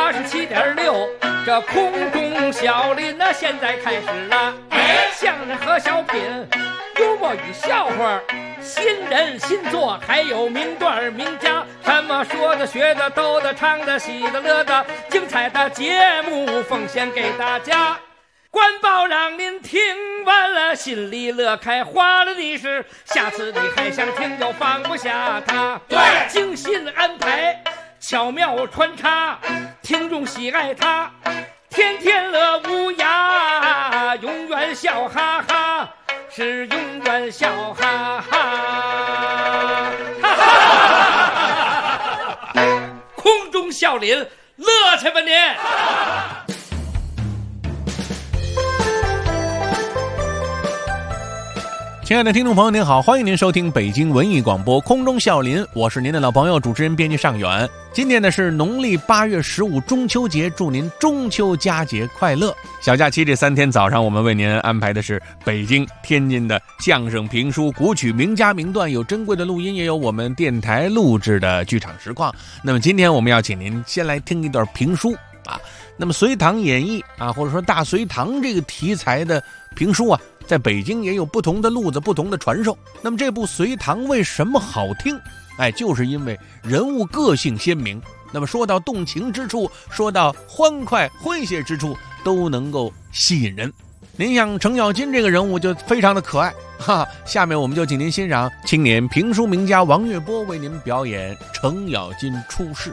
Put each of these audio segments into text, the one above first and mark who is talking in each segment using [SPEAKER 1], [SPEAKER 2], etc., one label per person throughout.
[SPEAKER 1] 87.6，这空中小林呢，现在开始了。相声和小品，幽默与笑话，新人新作，还有名段名家，什么说的、学的、逗的、唱的、喜的、乐的，精彩的节目奉献给大家。官报让您听完了，心里乐开花了的是，下次你还想听就放不下它。对，精心安排，巧妙穿插，听众喜爱它，天天乐无涯，永远笑哈哈，是永远笑哈哈。哈哈，空中笑林，乐去吧您！
[SPEAKER 2] 亲爱的听众朋友您好，欢迎您收听北京文艺广播空中笑林，我是您的老朋友主持人编辑尚远。今天呢是农历8月15中秋节，祝您中秋佳节快乐。小假期这3天早上，我们为您安排的是北京、天津的相声、评书、古曲、名家名段，有珍贵的录音，也有我们电台录制的剧场实况。那么今天我们要请您先来听一段评书啊。那么隋唐演义啊，或者说大隋唐这个题材的评书啊，在北京也有不同的路子，不同的传授。那么这部《隋唐》为什么好听？就是因为人物个性鲜明。那么说到动情之处，说到欢快诙谐之处，都能够吸引人。您像程咬金这个人物就非常的可爱哈。下面我们就请您欣赏青年评书名家王月波为您表演程咬金出世。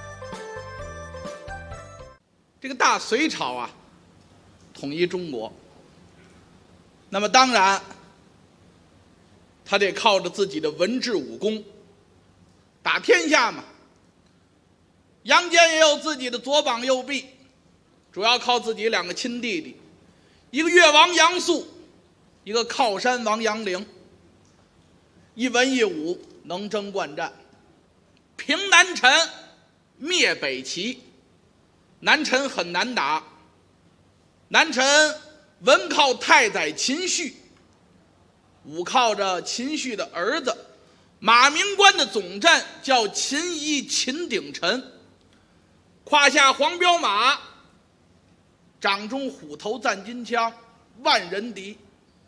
[SPEAKER 3] 这个大隋朝啊，统一中国。那么当然，他得靠着自己的文治武功打天下嘛。杨坚也有自己的左膀右臂，主要靠自己2个亲弟弟，一个越王杨素，一个靠山王杨凌，一文一武，能征惯战，平南陈，灭北齐。南陈很难打，南陈文靠太宰秦绪，武靠着秦绪的儿子马明官的总战叫秦仪秦鼎臣，胯下黄骠马，掌中虎头赞金枪，万人敌。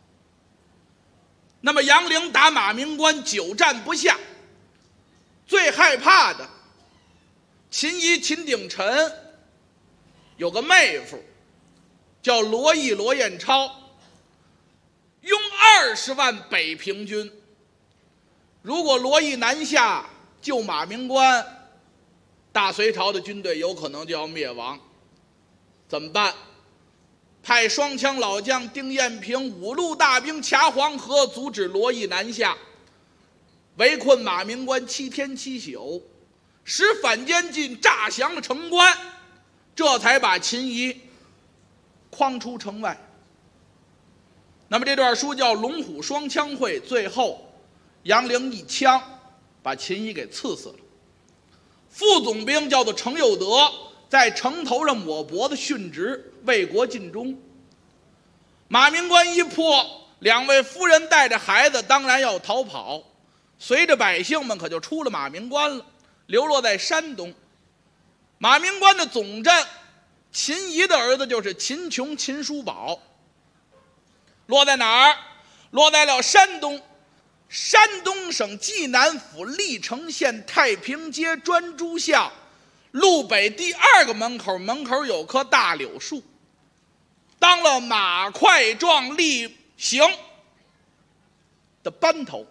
[SPEAKER 3] 那么杨凌打马明官久战不下，最害怕的秦仪秦鼎臣有个妹夫叫罗毅罗彦超，拥20万北平军。如果罗毅南下救马明官，大隋朝的军队有可能就要灭亡。怎么办？派双枪老将丁彦平5路大兵卡黄河，阻止罗毅南下，围困马明官7天7宿，使反间计诈降了城关，这才把秦仪诓出城外。那么这段书叫龙虎双枪会，最后杨凌一枪把秦仪给刺死了。副总兵叫做程有德，在城头上抹脖子殉职，为国尽忠。马明官一破，2位夫人带着孩子当然要逃跑，随着百姓们可就出了马明官了，流落在山东。马明官的总战秦仪的儿子就是秦琼秦叔宝，落在哪儿？落在了山东，山东省济南府历城县太平街专诸巷路北第2个门口，门口有棵大柳树，当了马快壮厉行的班头。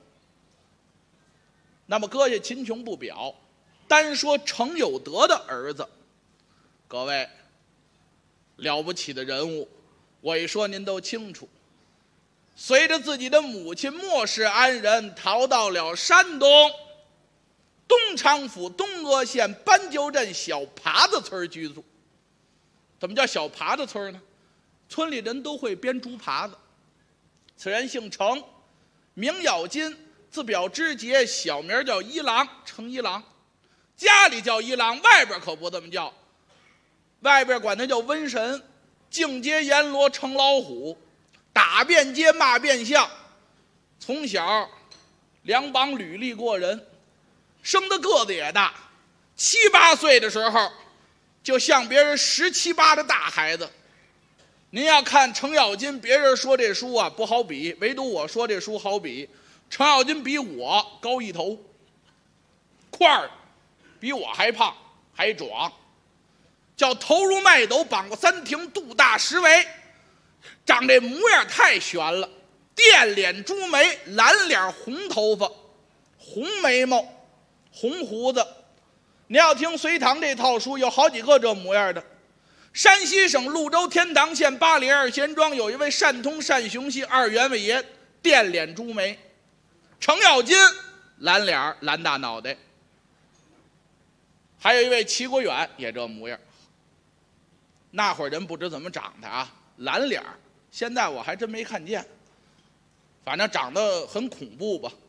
[SPEAKER 3] 那么搁下秦琼不表，单说程有德的儿子，各位了不起的人物，我一说您都清楚。随着自己的母亲莫氏安人，逃到了山东东昌府东阿县斑鸠镇小耙子村居住。怎么叫小耙子村呢？村里人都会编竹耙子。此人姓程，名咬金，字表之节，小名叫一郎，程一郎。家里叫一郎，外边可不这么叫，外边管他叫瘟神，净街阎罗成老虎，打遍街骂遍巷。从小两膀履历过人，生的个子也大，7、8岁的时候就像别人17、18的大孩子。您要看程咬金，别人说这书啊不好比，唯独我说这书好比。程咬金比我高1头，块儿比我还胖还壮，叫头如麦斗，绑过3庭，肚大10围，长这模样太悬了。电脸朱眉，蓝脸红头发，红眉毛，红胡子。你要听隋唐这套书，有好几个这模样的。山西省潞州天堂县八里2贤庄有一位单通单雄系2员外爷，电脸朱眉。程咬金蓝脸蓝大脑袋。还有一位齐国远也这模样。那会儿人不知怎么长的啊，蓝脸，现在我还真没看见，反正长得很恐怖吧。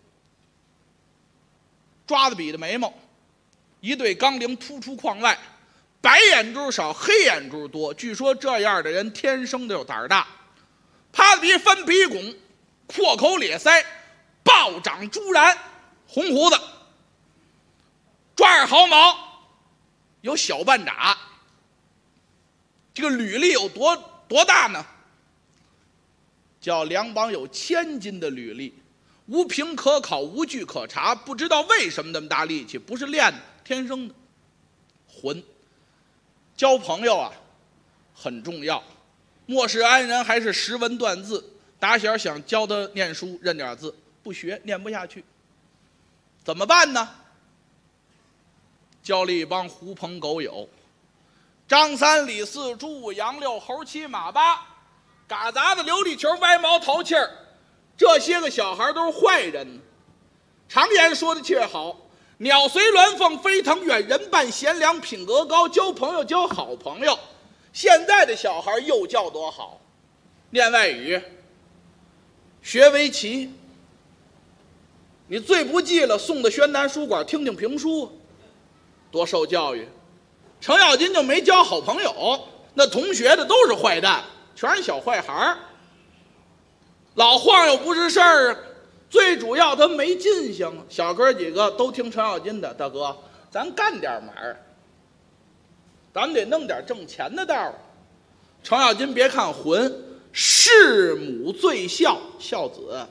[SPEAKER 3] 抓子笔的眉毛，一对钢铃突出眶外，白眼珠少，黑眼珠多。据说这样的人天生就胆儿大。趴子鼻翻鼻拱，阔口咧腮，暴长朱髯，红胡子，抓耳毫毛，有小半爪。这个履历有多大呢？叫梁榜有1000斤的履历，无凭可考，无据可查，不知道为什么那么大力气，不是练的，天生的。混，交朋友啊很重要，莫是安人还是识文断字。打小想教他念书认点字，不学念不下去，怎么办呢？交了一帮狐朋狗友，张3、李4、朱5、杨6、猴7、马8，嘎杂子、琉璃球、歪毛、淘气儿，这些个小孩都是坏人。常言说的却好，鸟随鸾凤飞腾远，人伴贤良品格高。交朋友交好朋友。现在的小孩幼教多好，念外语，学围棋，你最不济了送到宣南书馆听听评书，多受教育。程咬金就没交好朋友，那同学的都是坏蛋，全是小坏孩，老晃悠不是事儿。最主要他没进性，小哥几个都听程咬金的。大哥，咱干点嘛儿，咱们得弄点挣钱的道儿。程咬金别看混，弑母罪孝，孝子。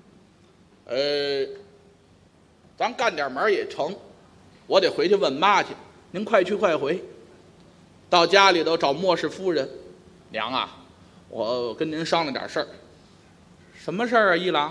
[SPEAKER 3] 咱干点嘛也成，我得回去问妈去。您快去快回。到家里头找莫氏夫人，娘啊，我跟您商量点事儿。什么事儿啊，一郎？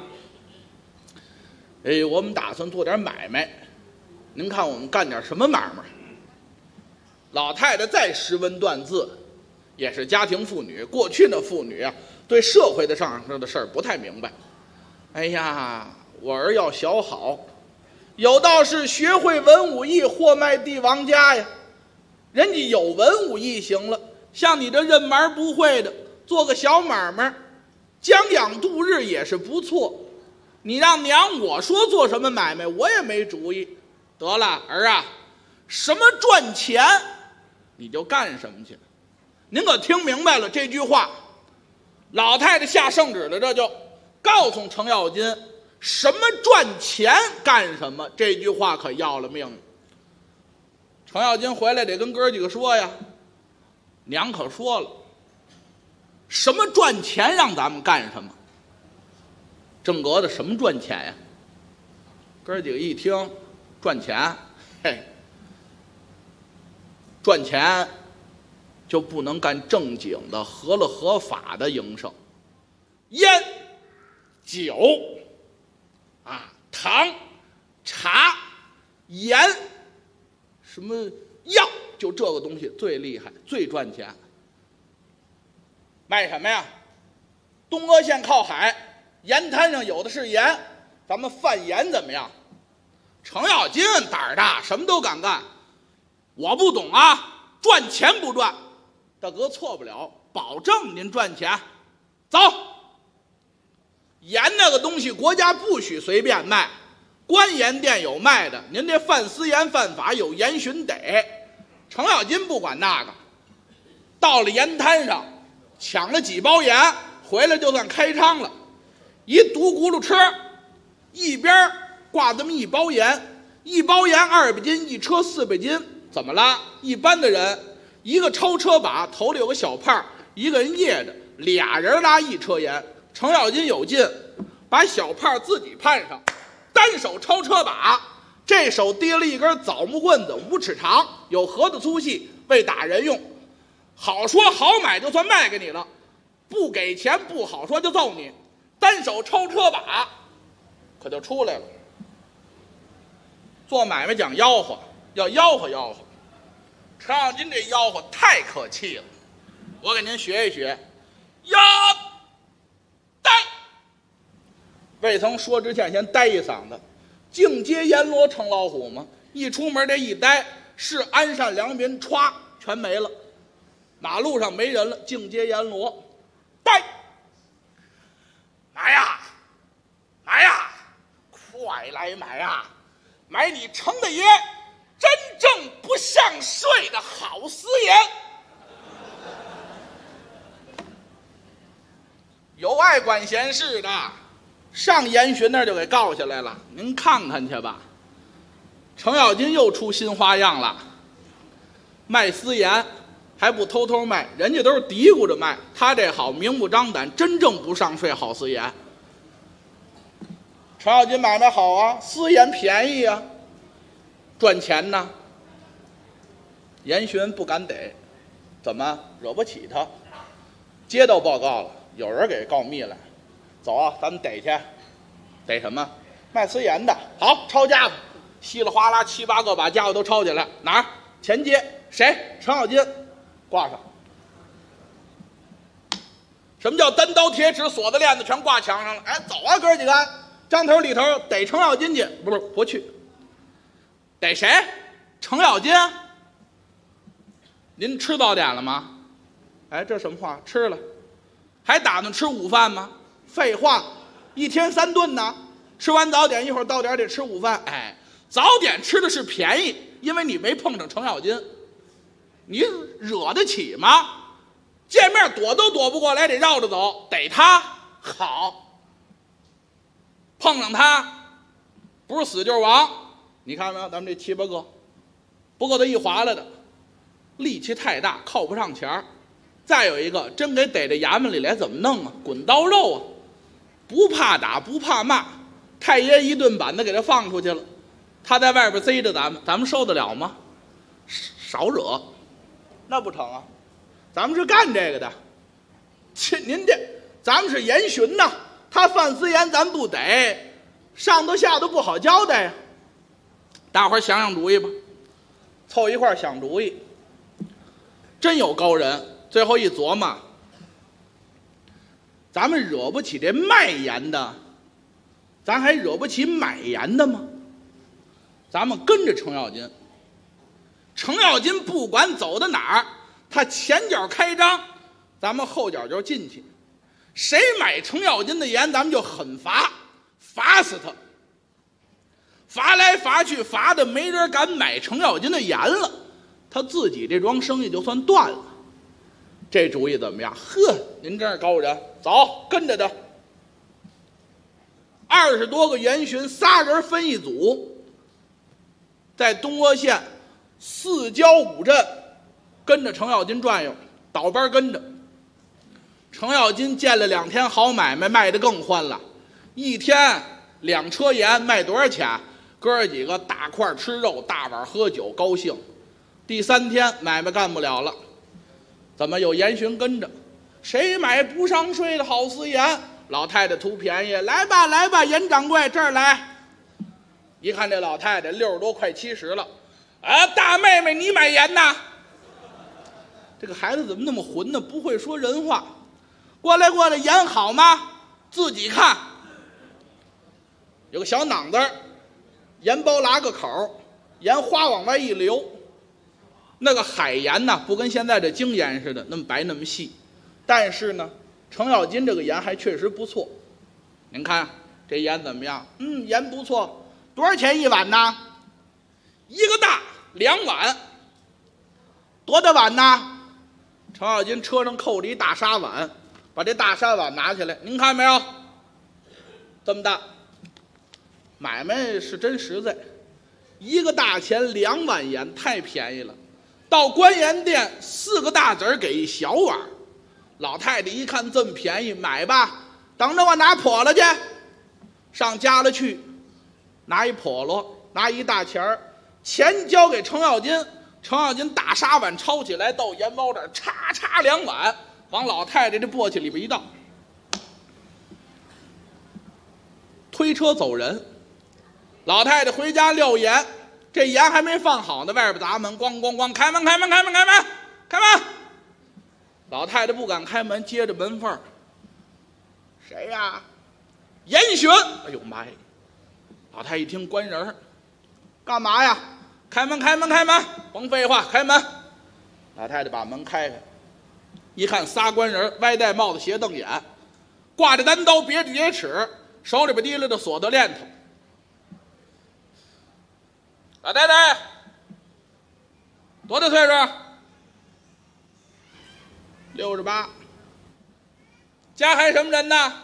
[SPEAKER 3] 我们打算做点买卖，您看我们干点什么买卖？老太太再识文断字，也是家庭妇女。过去的妇女啊，对社会的上的事儿不太明白。哎呀，我儿要小好，有道是学会文武艺，货卖帝王家呀。人家有文武艺行了，像你这认门不会的，做个小买卖，将养度日也是不错。你让娘我说做什么买卖，我也没主意。得了，儿啊，什么赚钱你就干什么去。您可听明白了这句话？老太太下圣旨了，这就告诉程咬金，什么赚钱干什么。这句话可要了命了。程咬金回来得跟哥几个说呀，娘可说了，什么赚钱让咱们干什么。正格的什么赚钱呀？哥几个一听赚钱，嘿，赚钱就不能干正经的合法的营生，烟、酒啊、糖、茶、盐，什么药，就这个东西最厉害，最赚钱。卖什么呀？东阿县靠海，盐滩上有的是盐，咱们贩盐怎么样？程咬金胆儿大，什么都敢干。我不懂啊，赚钱不赚？大哥错不了，保证您赚钱。走，盐那个东西国家不许随便卖，官盐店有卖的，您这贩私盐犯法，有严巡得。程咬金不管那个，到了盐滩上抢了几包盐，回来就算开仓了。一独轱辘车，一边挂这么一包盐，一包盐200斤，一车400斤。怎么了？一般的人一个超车把头里有个小帕，一个人掖着，俩人拉一车盐。程咬金有劲，把小帕自己攀上，单手超车把，这手提了一根枣木棍子，5尺长，有盒子粗细，为打人用。好说好买就算卖给你了，不给钱不好说就揍你。单手超车把，可就出来了。做买卖讲吆喝，要吆喝吆喝。程咬金这吆喝太可气了，我给您学一学。呀，呆！未曾说之前，先呆一嗓子。净街阎罗成老虎嘛，一出门这一呆，是安善良民歘全没了。马路上没人了，净街阎罗，呆！买呀，买呀，快来买呀！买你程大爷真正不像睡的好私盐。有爱管闲事的，上严巡那儿就给告下来了。您看看去吧。程咬金又出新花样了，卖私盐还不偷偷卖，人家都是嘀咕着卖，他这好明目张胆，真正不上税好私盐。程咬金买卖好啊，私盐便宜啊，赚钱呢。严巡不敢逮，怎么惹不起他？接到报告了，有人给告密来，走啊，咱们逮去。逮什么？卖私盐的。好，抄家伙，稀里哗啦7、8个把家伙都抄起来。哪儿？前街。谁？程咬金。挂上。什么叫单刀铁齿？锁子链子全挂墙上了。哎，走啊，哥几个，张头李头逮程咬金去。不去。逮谁？程咬金。您吃早点了吗？哎，这什么话？吃了。还打算吃午饭吗？废话，一天3顿呢。吃完早点，一会儿到点得吃午饭。哎，早点吃的是便宜，因为你没碰上程咬金，你惹得起吗？见面躲都躲不过来，得绕着走。逮他好，碰上他不是死就是亡。你看没有，咱们这7、8个，不够他一划来的，力气太大，靠不上前儿。再有一个，真给逮到衙门里来怎么弄啊？滚刀肉啊！不怕打，不怕骂，太爷一顿板子给他放出去了。他在外边贼着咱们受得了吗？少惹，那不成啊！咱们是干这个的。您这，咱们是严巡呐，他犯私盐，咱不逮，上头下头不好交代呀。大伙儿想想主意吧，凑一块儿想主意。真有高人。最后一琢磨，咱们惹不起这卖盐的，咱还惹不起买盐的吗？咱们跟着程咬金，程咬金不管走到哪儿，他前脚开张，咱们后脚就进去。谁买程咬金的盐，咱们就狠罚，罚死他。罚来罚去，罚的没人敢买程咬金的盐了，他自己这桩生意就算断了。这主意怎么样？呵，您真是高人，走，跟着他。20多个严巡，3人分一组，在东阿县4郊5镇跟着程咬金转悠，倒班跟着。程咬金见了2天好买卖，卖得更欢了。一天2车盐卖多少钱？哥几个大块吃肉，大碗喝酒，高兴。第3天买卖干不了了。怎么有严巡跟着？谁买不上税的好私盐？老太太图便宜，来吧来吧，严掌柜这儿来。一看这老太太60多快70了，啊，大妹妹你买盐呐？这个孩子怎么那么混呢？不会说人话。过来过来，盐好吗？自己看。有个小囊子，盐包拉个口，盐花往外一流。那个海盐呢，不跟现在这精盐似的那么白那么细，但是呢，程咬金这个盐还确实不错。您看这盐怎么样？盐不错。多少钱一碗呢？一个大2碗。多大碗呢？程咬金车上扣着一大砂碗，把这大砂碗拿起来，您看没有？这么大。买卖是真实在，一个大钱2碗盐，太便宜了。 到官盐店4个大子儿给一小碗。老太太一看这么便宜，买吧。等着我拿笸箩去，上家了去，拿一笸箩，拿一大钱儿，钱交给程咬金，程咬金大沙碗抄起来，到盐包这儿叉叉2碗，往老太太这簸箕里边一倒，推车走人。老太太回家撂盐，这盐还没放好呢，外边砸门，咣咣咣，开门开门开门开门开门。老太太不敢开门，接着门缝，谁呀？严选。哎呦妈呀！老太太一听关人，干嘛呀？开门开门开门！甭废话，开门。老太太把门开开，一看仨官人，歪戴帽子，斜瞪眼，挂着单刀，别着铁尺，手里边提拉着锁头链头。老太太多大岁数？68。家还什么人呢？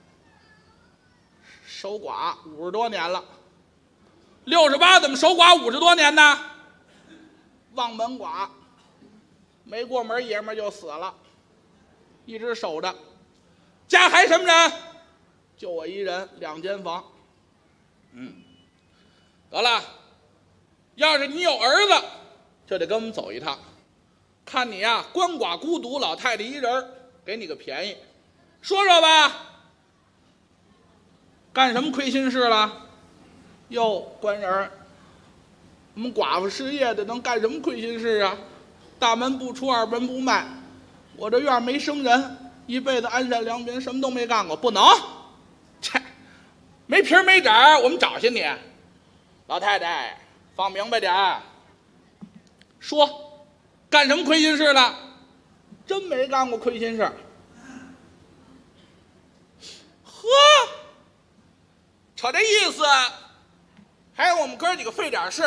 [SPEAKER 3] 守寡50多年了。68怎么守寡50多年呢？望门寡，没过门爷们儿就死了，一直守着。家还什么人？就我一人，2间房。得了，要是你有儿子，就得跟我们走一趟。看你呀，鳏寡孤独，老太太一人，给你个便宜，说说吧。干什么亏心事了？哟，官人，我们寡妇失业的能干什么亏心事啊？大门不出，二门不迈，我这院没生人，一辈子安善良民，什么都没干过，不能。切，没皮没褶，我们找下你。老太太，放明白点，说。干什么亏心事了？真没干过亏心事。呵，瞅这意思，还有我们哥几个费点事，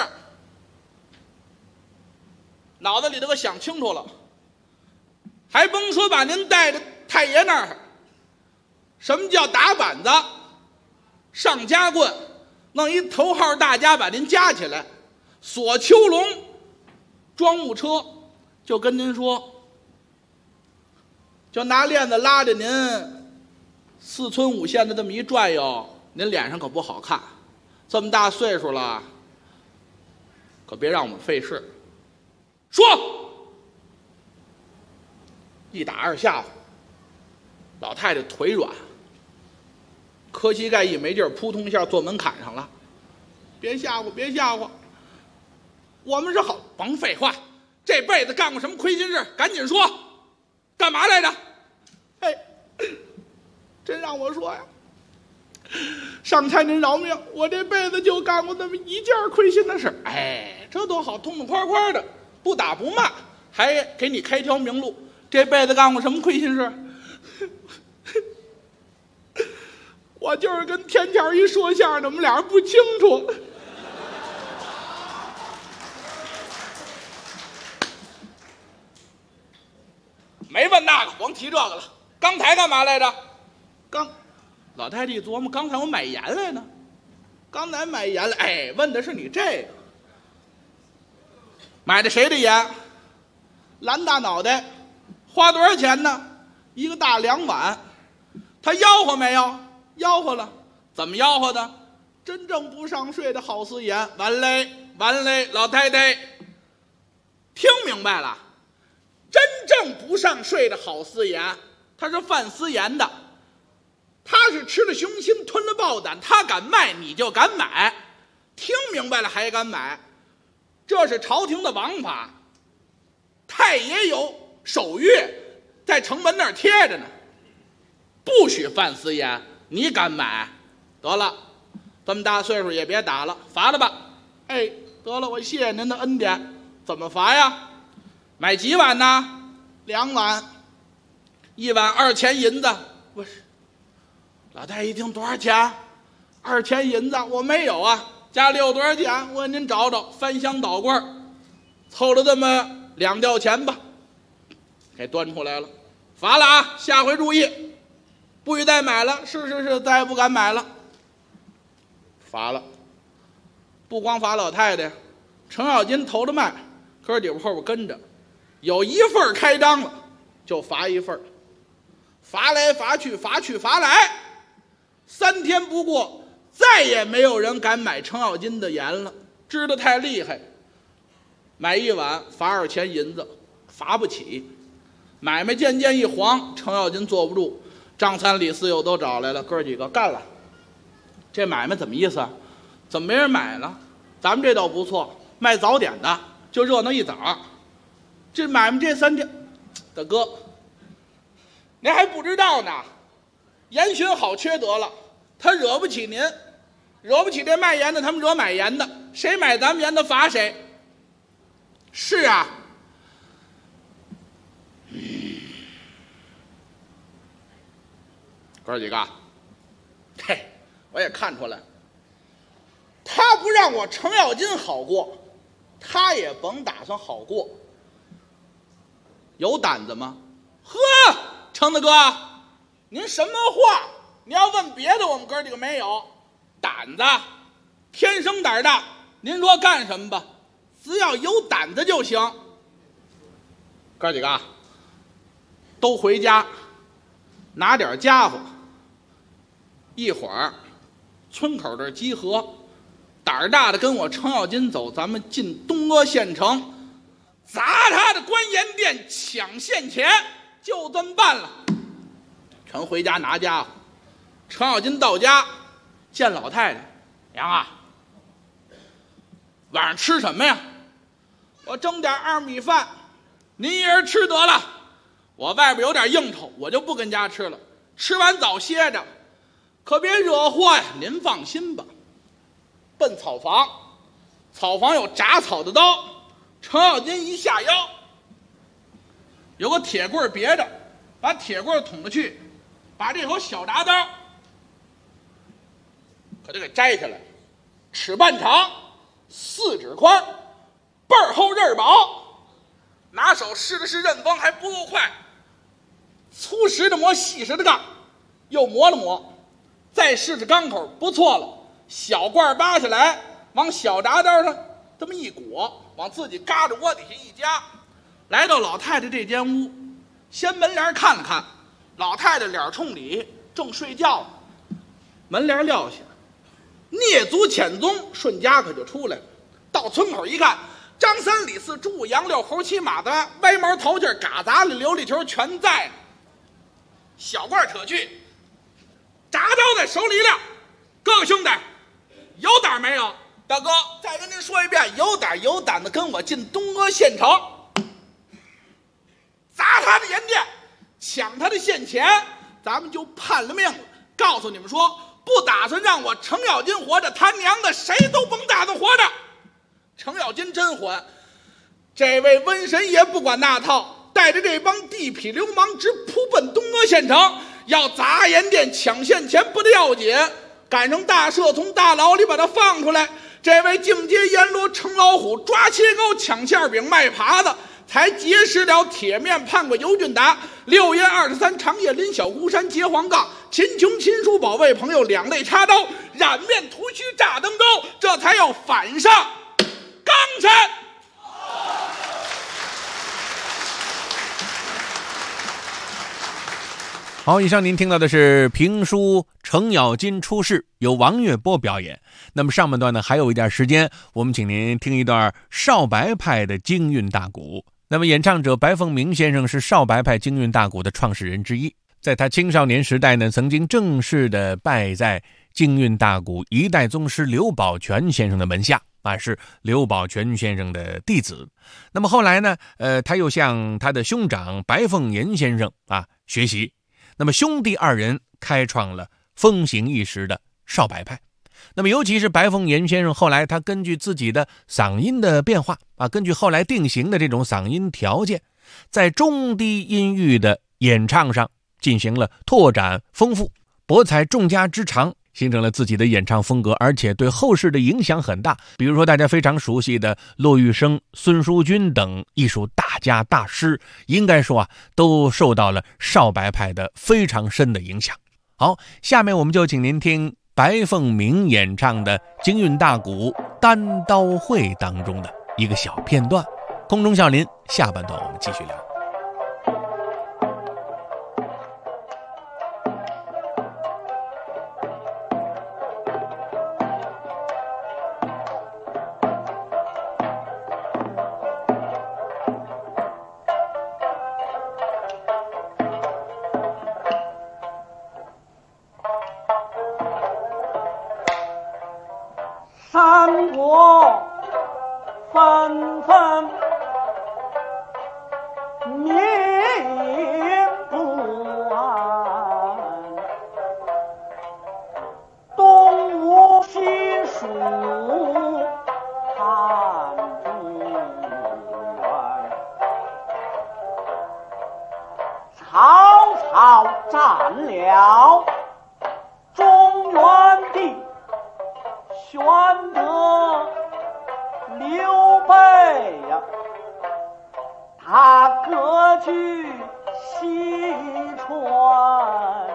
[SPEAKER 3] 脑子里头可想清楚了，还甭说把您带着太爷那儿，什么叫打板子、上夹棍，弄一头号大家把您夹起来，锁秋笼、装务车。就跟您说，就拿链子拉着您4村5县的这么一转悠，您脸上可不好看。这么大岁数了，可别让我们费事。说，一打二吓唬，老太太腿软，磕膝盖一没劲儿，扑通一下坐门槛上了。别吓唬，别吓唬，我们是好，甭废话。这辈子干过什么亏心事？赶紧说，干嘛来着？哎，真让我说呀，上天您饶命，我这辈子就干过那么一件亏心的事。哎，这多好，痛痛快快的，不打不骂，还给你开条明路。这辈子干过什么亏心事？我就是跟天桥一说相声，我们俩人不清楚。没问那个，甭提这个了。刚才干嘛来着？老太太一琢磨，刚才我买盐来呢。刚才买盐来，哎，问的是你这个。买的谁的盐？蓝大脑袋，花多少钱呢？一个大2碗。他吆喝没有？吆喝了。怎么吆喝的？真正不上税的好私盐。完嘞，完嘞，老太太，听明白了？真正不上税的好私盐，他是贩私盐的，他是吃了雄心吞了豹胆，他敢卖你就敢买，听明白了还敢买，这是朝廷的王法。太爷有手谕在城门那儿贴着呢，不许贩私盐，你敢买？得了，这么大岁数也别打了，罚了吧。哎，得了，我谢谢您的恩典。怎么罚呀？买几碗呢？2碗，1碗2钱银子。不是，老太太一听多少钱？2钱银子，我没有啊。家里有多少钱？我给您找找，翻箱倒柜，凑了这么2吊钱吧，给端出来了。罚了啊，下回注意，不许再买了。是，再也不敢买了。罚了，不光罚老太太，程咬金头着卖。 哥几个后边跟着，有一份开张了，就罚一份，罚来罚去，罚去罚来，3天不过，再也没有人敢买程咬金的盐了，知道太厉害。买一碗罚2钱银子，罚不起。买卖渐渐一黄，程咬金坐不住，张三李四又都找来了，哥几个干了。这买卖怎么意思啊？怎么没人买了？咱们这倒不错，卖早点的就热闹一早。这买卖这3天，大哥，您还不知道呢。盐巡好缺德了，他惹不起您，惹不起这卖盐的，他们惹买盐的，谁买咱们盐的罚谁。是啊，哥几个，嘿，我也看出来，他不让我程咬金好过，他也甭打算好过。有胆子吗？呵，程大哥，您什么话？你要问别的，我们哥几个没有胆子，天生胆大。您说干什么吧，只要有胆子就行。哥几个都回家拿点家伙，一会儿村口这儿集合，胆儿大的跟我程咬金走，咱们进东阿县城，砸他的官盐店，抢现钱，就这么办了。全回家拿家伙。程咬金到家见老太太，娘啊，晚上吃什么呀？我蒸点2米饭，您一人吃得了。我外边有点应酬，我就不跟家吃了，吃完早歇着，可别惹祸呀。您放心吧。奔草房，草房有铡草的刀，程咬金一下腰，有个铁棍别着，把铁棍捅了去，把这口小铡刀可就给摘下来，尺半长，4指宽，倍儿厚刃薄。拿手试了试刃锋，还不够快，粗实的磨，细实的杠，又磨了磨，再试试钢口，不错了。小罐扒下来，往小铡刀上这么一裹，往自己嘎着窝底下一夹，来到老太太这间屋，掀门帘看了看，老太太脸冲里，正睡觉呢。门帘撂下，蹑足潜踪，顺家可就出来了。到村口一看，张三李四猪五羊六猴七马子歪毛头劲嘎杂里琉璃球全在呢。小罐扯去，铡刀在手里了。各位兄弟，有胆没有？大哥，再跟您说一遍，有胆有胆的跟我进东阿县城，砸他的盐店，抢他的现钱，咱们就判了命了。告诉你们说，不打算让我程咬金活着，他娘的谁都甭打算活着。程咬金真还，这位瘟神爷不管那套，带着这帮地痞流氓直扑奔东阿县城，要砸盐店抢现钱不得要紧，赶上大赦从大牢里把他放出来。这位净街阎罗程老虎抓切糕抢馅饼卖耙子，才结识了铁面判官尤俊达，6月23长夜临小孤山结黄杠，秦琼秦叔保卫朋友2肋插刀，染面涂须炸灯钩，这才要反上纲山。
[SPEAKER 2] 好，以上您听到的是评书《程咬金出世》，由王月波表演。那么上半段呢，还有一点时间，我们请您听一段少白派的京韵大鼓。那么演唱者白凤鸣先生是少白派京韵大鼓的创始人之一，在他青少年时代呢，曾经正式的拜在京韵大鼓一代宗师刘宝全先生的门下啊，是刘宝全先生的弟子。那么后来呢，他又向他的兄长白凤岩先生学习。那么兄弟2人开创了风行一时的少白派。那么尤其是白凤岩先生，后来他根据自己的嗓音的变化根据后来定型的这种嗓音条件，在中低音域的演唱上进行了拓展丰富，博采众家之长，形成了自己的演唱风格，而且对后世的影响很大。比如说大家非常熟悉的骆玉笙、孙淑君等艺术大家大师，应该说都受到了少白派的非常深的影响。好，下面我们就请您听白凤鸣演唱的京韵大鼓《单刀会》当中的一个小片段， 空中笑林下半段我们继续聊。
[SPEAKER 4] 山果纷纷绵不安，东吴西蜀汉中原，曹操占了中原地，玄德刘备呀，他割据西川，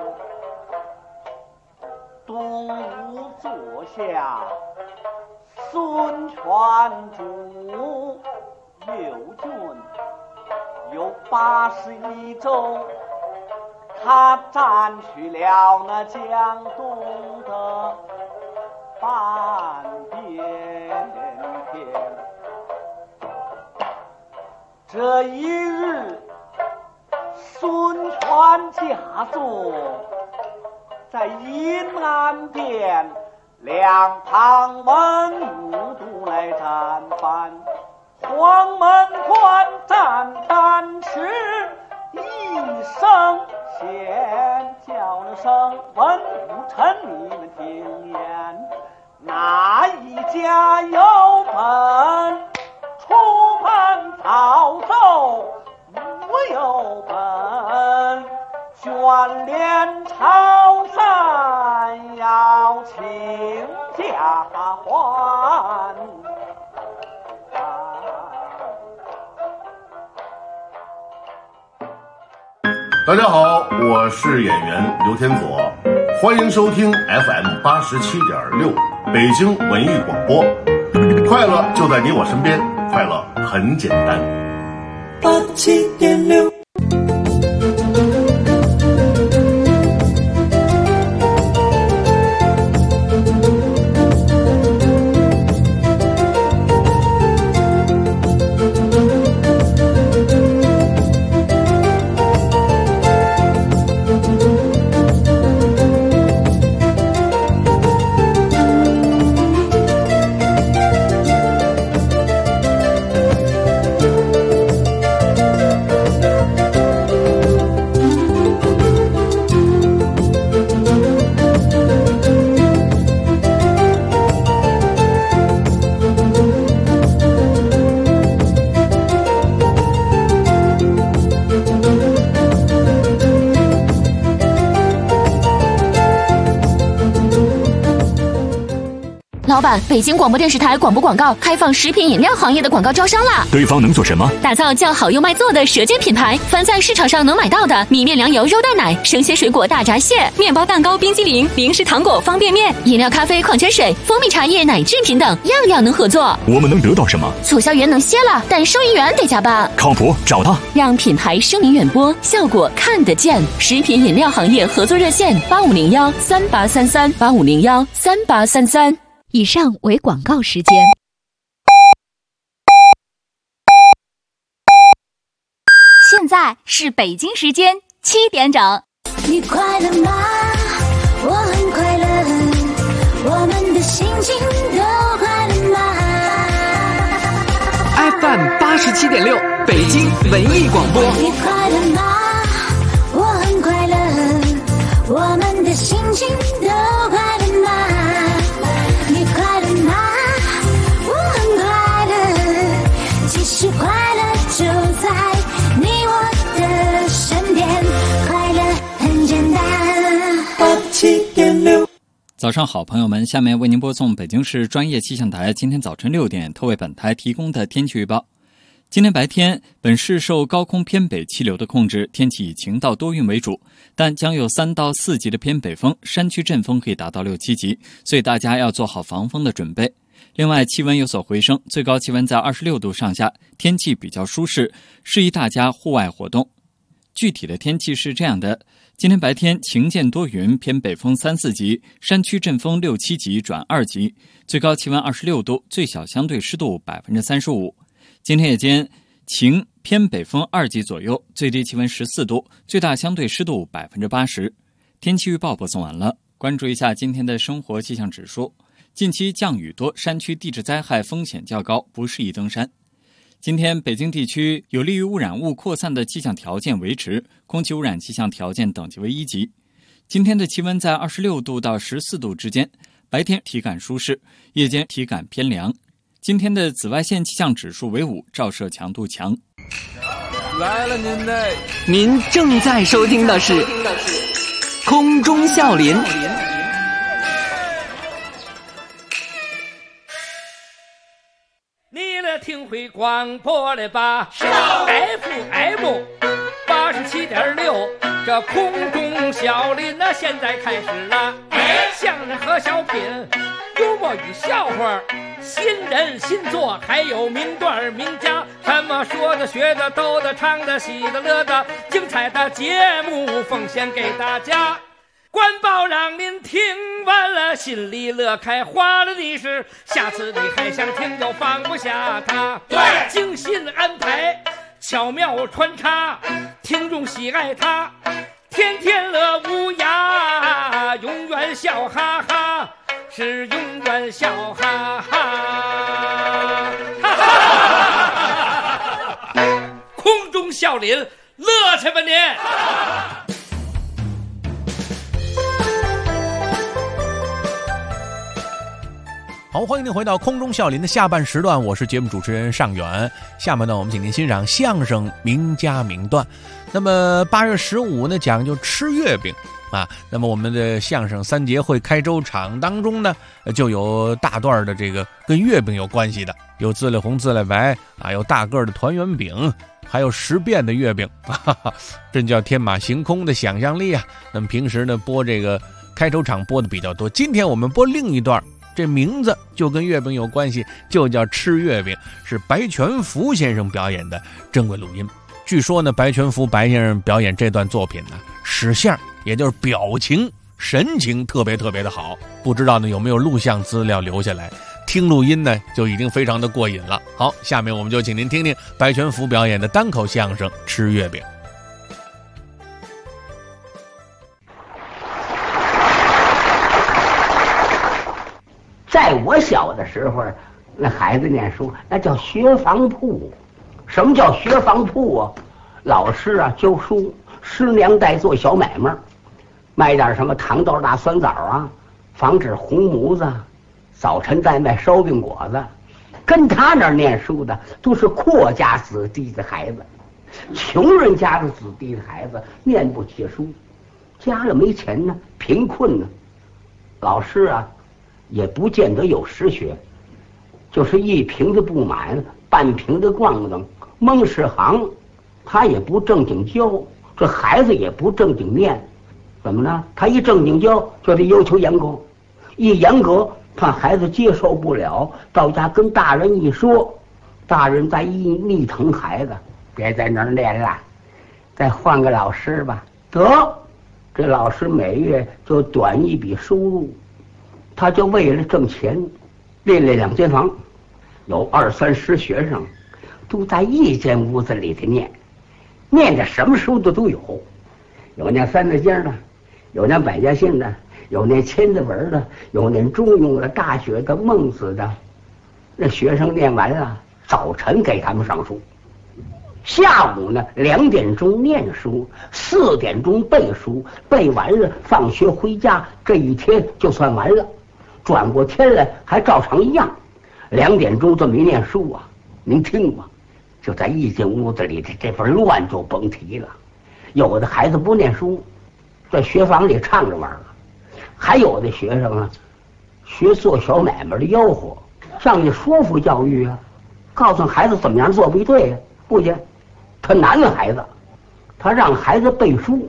[SPEAKER 4] 东吴坐下孙权主，右军有81州，他占据了那江东的半边天。这一日，孙权驾坐在阴安殿，两旁文武都来战班。黄门关战单持一声先叫了声文武臣，你们听言，哪一家有本？出奔曹操无有本，卷帘朝散要请家还。
[SPEAKER 5] 大家好，我是演员刘天佐，欢迎收听 FM87.6 北京文艺广播。快乐就在你我身边，快乐很简单。
[SPEAKER 6] 87.6
[SPEAKER 7] 老板，北京广播电视台广播广告开放食品饮料行业的广告招商啦！
[SPEAKER 8] 对方能做什么？
[SPEAKER 7] 打造叫好又卖座的舌尖品牌，凡在市场上能买到的米面粮油肉蛋奶、生鲜水果大闸蟹、面包蛋糕、冰激凌、零食糖果、方便面、饮料、咖啡、矿泉水、蜂蜜茶叶、奶制品等，样样能合作。
[SPEAKER 8] 我们能得到什么？
[SPEAKER 7] 促销员能歇了，但收银员得加班。
[SPEAKER 8] 靠谱，找他，
[SPEAKER 7] 让品牌声名远播，效果看得见。食品饮料行业合作热线8501-3833，8501-3833。以上为广告时间。
[SPEAKER 9] 现在是北京时间7点整。
[SPEAKER 10] 你快乐吗？我很快乐，我们的心情都快乐吗
[SPEAKER 6] ？FM 87.6，北京文艺广播。
[SPEAKER 10] 你快乐吗？我很快乐，我们的心情都快乐吗？你快乐吗？我很快乐，其实快乐就在你我的身边，快乐很简单。
[SPEAKER 6] 87.6。
[SPEAKER 11] 早上好，朋友们，下面为您播送北京市专业气象台今天早晨6点特为本台提供的天气预报。今天白天，本市受高空偏北气流的控制，天气以晴到多云为主，但将有3到4级的偏北风，山区阵风可以达到6、7级，所以大家要做好防风的准备。 另外，气温有所回升，最高气温在26度上下，天气比较舒适，适宜大家户外活动。具体的天气是这样的：今天白天晴间多云，偏北风3、4级，山区阵风6、7级转2级，最高气温26度，最小相对湿度35%。今天夜间晴，偏北风2级左右，最低气温14度，最大相对湿度80%。天气预报播送完了，关注一下今天的生活气象指数。近期降雨多，山区地质灾害风险较高，不适宜登山。今天北京地区有利于污染物扩散的气象条件维持，空气污染气象条件等级为1级。今天的气温在26度到14度之间，白天体感舒适，夜间体感偏凉。今天的紫外线气象指数为5，照射强度强。
[SPEAKER 6] 来了您正在收听的是空中笑林。
[SPEAKER 1] 听会广播了吧？FM 87.6，这空中小林现在开始了。相声和小品，幽默与笑话，新人新作，还有名段名家，什么说的、学的、逗的、唱的、喜的、乐的，精彩的节目奉献给大家。官报让您听完了心里乐开花了的是，下次你还想听就放不下它。对，精心安排，巧妙穿插，听众喜爱它，天天乐无涯，永远笑哈哈，是永远笑哈哈。空中笑林，乐去吧您！
[SPEAKER 2] 好，欢迎您回到空中笑林的下半时段，我是节目主持人尚远。下半段我们请您欣赏相声名家名段。那么8月15呢，讲究吃月饼啊。那么我们的相声三节会开州场当中呢，就有大段的这个跟月饼有关系的，有自来红自来白啊，有大个的团圆饼，还有10变的月饼，哈哈，真叫天马行空的想象力啊。那么平时呢播这个开州场播的比较多，今天我们播另一段，这名字就跟月饼有关系，就叫吃月饼，是白全福先生表演的珍贵录音。据说呢，白全福白先生表演这段作品呢，使相也就是表情神情特别的好，不知道呢有没有录像资料留下来，听录音呢就已经非常的过瘾了。好，下面我们就请您听听白全福表演的单口相声《吃月饼》。
[SPEAKER 12] 在我小的时候，那孩子念书那叫学房铺。什么叫学房铺啊？老师啊教书，师娘带做小买卖，卖点什么糖豆大酸枣啊，防止红模子，早晨再卖烧饼果子。跟他那儿念书的都是阔家子弟的孩子，穷人家的子弟的孩子念不起书，家里没钱呢，贫困呢，老师啊也不见得有实学，就是一瓶子不满，半瓶子咣当，蒙是行，他也不正经教，这孩子也不正经念，怎么呢？他一正经教就得要求严格，一严格怕孩子接受不了，到家跟大人一说，大人再一逆疼孩子，别在那儿练了，再换个老师吧。得，这老师每月就短一笔收入。他就为了挣钱，练了2间房，有20、30学生，都在一间屋子里头念的什么书的都有，有念3字经的，有念百家姓的，有念千字文的，有念中庸的、大学的、孟子的。那学生念完了，早晨给他们上书，下午呢2点钟念书，4点钟背书，背完了放学回家，这一天就算完了。转过天来还照常一样，2点钟这么一念书啊，您听吧，就在一间屋子里，这份乱就甭提了。有的孩子不念书，在学房里唱着玩了；还有的学生啊，学做小买卖的吆喝，上去说服教育啊，告诉孩子怎么样做不对呀，不行，他难了孩子，他让孩子背书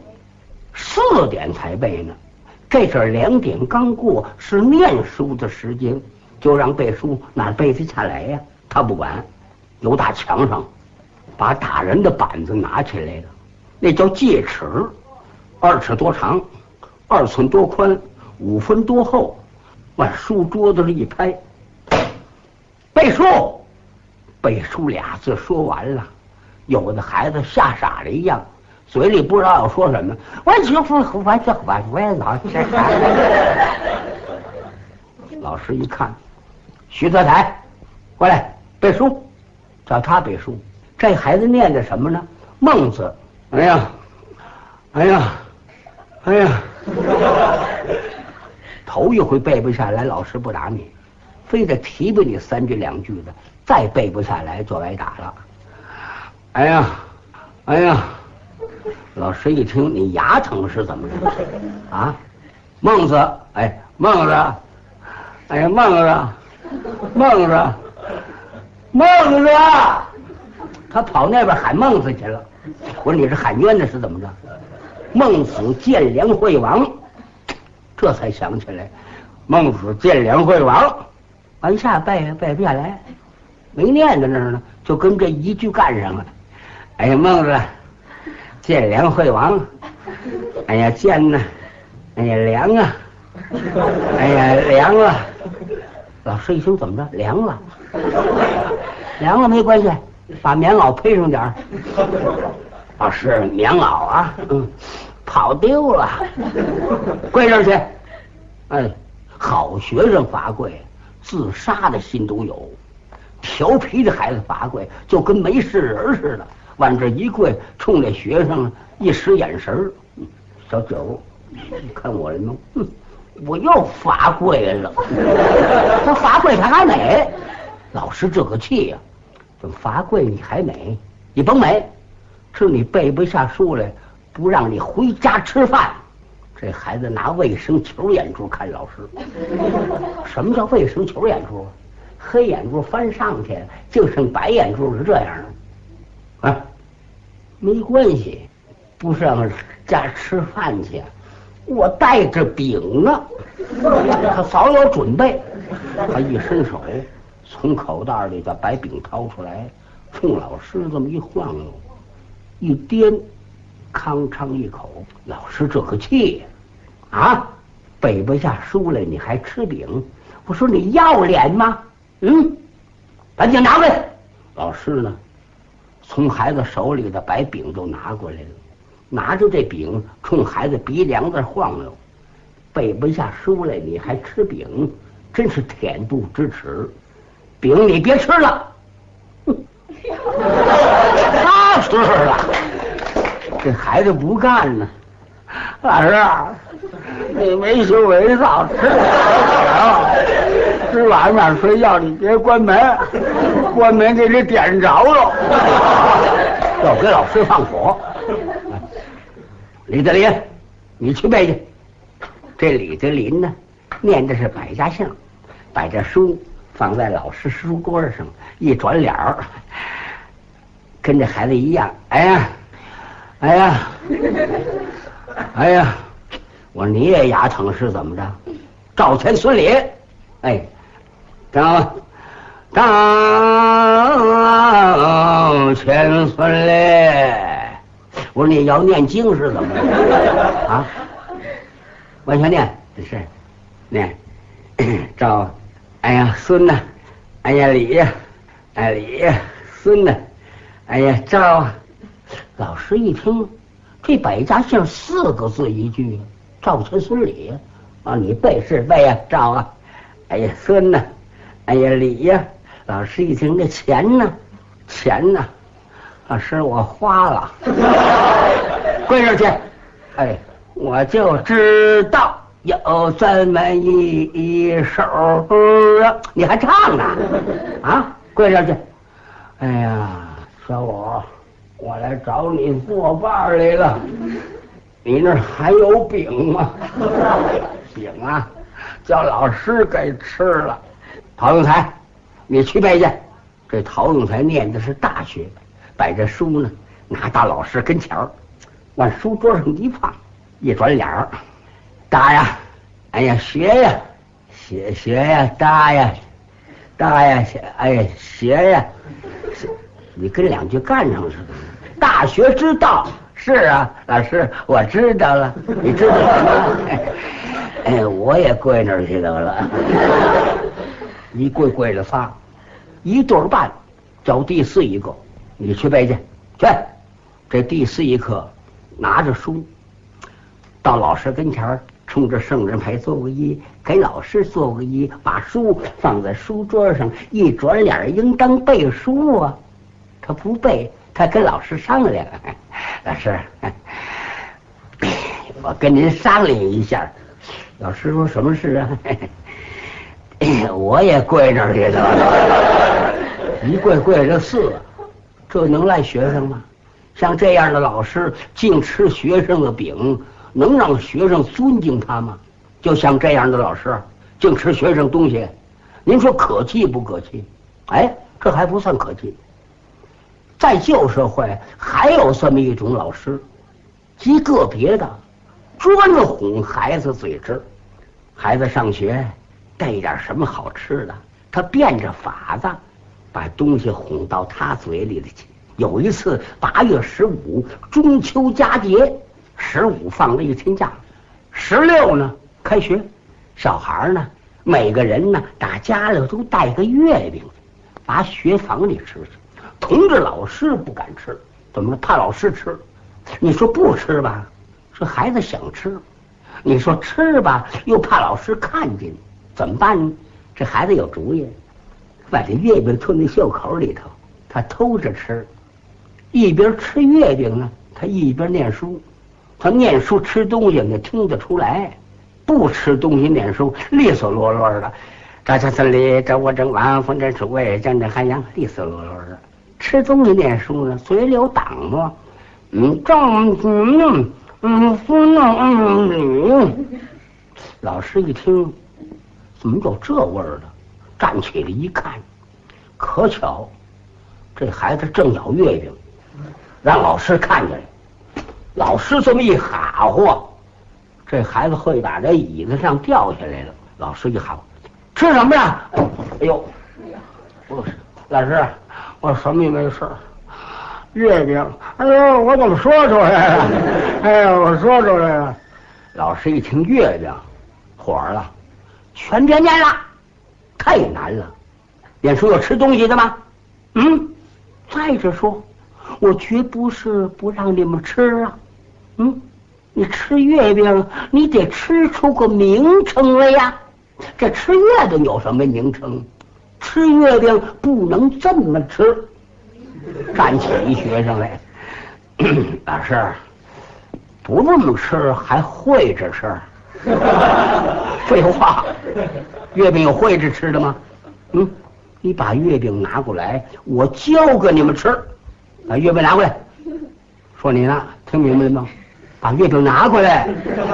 [SPEAKER 12] ，4点才背呢。这阵2点刚过，是念书的时间， 就让背书哪背得下来呀？他不管，由大墙上把打人的板子拿起来了，那叫戒尺，2尺多长，2寸多宽，5分多厚，往书桌子上一拍，背书。背书俩字说完了，有的孩子吓傻了一样，嘴里不知道要说什么。老师一看，徐德才，过来背书，叫他背书。这孩子念的什么呢？孟子。哎呀，哎呀，哎呀，头一回背不下来，老师不打你，非得提拔你3句2句的。再背不下来就挨打了。哎呀，哎呀！老师一听你牙疼是怎么着？啊，孟子，哎，孟子，哎呀，孟子，孟子，孟子！他跑那边喊孟子去了。我说你是喊冤的是怎么着？孟子见梁惠王，这才想起来，孟子见梁惠王，一下背不下来。没念在那儿呢，就跟这一句干上了。哎呀，孟子见梁惠王，哎呀见呢，哎呀凉啊，哎呀凉啊。老师一听怎么着？凉了，凉了没关系，把棉袄配上点儿。老师，棉袄啊，跑丢了，跪这儿去。哎，好学生罚跪，自杀的心都有。调皮的孩子罚跪，就跟没事人似的，往这一跪，冲那学生一使眼神小九，你看我了吗？我又罚跪了。他罚跪他还美，老师这个气呀！怎么罚跪你还美？你甭美，是你背不下书来，不让你回家吃饭。这孩子拿卫生球眼珠看老师。什么叫卫生球眼珠？黑眼珠翻上去，就剩白眼珠是这样的。啊，没关系，不上家吃饭去，我带着饼呢。他早有准备，他一伸手，从口袋里把白饼掏出来，冲老师这么一晃悠，一颠，吭哧一口。老师这个气啊，背不下书来你还吃饼？我说你要脸吗？赶紧拿过来。老师呢，从孩子手里的白饼都拿过来了，拿着这饼冲孩子鼻梁子晃悠。背不下书来你还吃饼，真是恬不知耻。饼你别吃了。他吃了。这孩子不干呢。老师，你没羞没臊，吃晚上睡觉你别关门，关门给你点着了。要给老师放火。李德林，你去背去。这李德林呢，念的是百家姓，把这书放在老师书桌上，一转脸儿，跟这孩子一样。哎呀，哎呀，哎呀！我说你也牙疼是怎么着？赵钱孙李，哎，赵钱孙李，我说你要念经是怎么着啊？往下念，是念赵，哎呀孙呐，哎呀李呀，哎李呀孙呐，哎呀赵。老师一听，这百家姓4个字一句，赵钱孙李啊，你背是背呀，赵啊，哎呀孙呐，哎呀李呀。老师一听这钱呢，钱呢，老师我花了，跪这去。哎，我就知道有这么一手啊，你还唱呢？啊，跪这去。哎呀，小五，我来找你作伴来了，你那儿还有饼吗？饼啊，叫老师给吃了。陶永才，你去背去。这陶永才念的是大学，摆着书呢，拿到老师跟前儿，往书桌上一放，一转脸儿，大呀，哎呀学呀，学呀，大呀， 大呀，学呀，你跟两句干上似的。大学之道，是啊，老师，我知道了。你知道什么？我也跪那儿去了。一跪了仨，1对半，找第4一个，你去背去。这第4一课，拿着书，到老师跟前，冲着圣人牌做个揖，给老师做个揖，把书放在书桌上，一转脸应当背书啊。他不背，他跟老师商量。老师，我跟您商量一下。老师说什么事啊？我也跪那儿去了。一跪着4，这能赖学生吗？像这样的老师净吃学生的饼，能让学生尊敬他吗？就像这样的老师净吃学生东西，您说可气不可气？这还不算可气。在旧社会还有这么一种老师，极个别的，专哄孩子嘴吃。孩子上学带一点什么好吃的，他变着法子把东西哄到他嘴里去。有一次8月15中秋佳节，15放了1天假，16呢开学，小孩呢每个人呢打家里都带个月饼，把学房里吃去。同志老师不敢吃，怎么了？怕老师吃。你说不吃吧，这孩子想吃；你说吃吧，又怕老师看见，怎么办呢？这孩子有主意，把这月饼吞进袖口里头，他偷着吃，一边吃月饼呢，他一边念书。他念书吃东西你听得出来，不吃东西念书利索落落的。这森林，这我正晚，风筝是味，阵阵寒阳，利索落落的。吃东西念书呢，嘴里有挡嘛，老师一听，怎么有这味儿的？站起来一看，可巧，这孩子正咬月饼，让老师看见了。老师这么一哈呼，这孩子会打在椅子上掉下来了。老师一哈呼，吃什么呀？哎呦，老师，我什么也没事。月饼，哎呦，我怎么说出来了？我说出来了。老师一听月饼，火了，全别念了，太难了。念书有吃东西的吗？再者说，我绝不是不让你们吃啊。你吃月饼，你得吃出个名称来呀。这吃月饼有什么名称？吃月饼不能这么吃。站起一学生来，老师，不这么吃还会着吃？废话，月饼有会着吃的吗？你把月饼拿过来，我教给你们吃。把月饼拿过来。说你呢，听明白了吗？把月饼拿过来。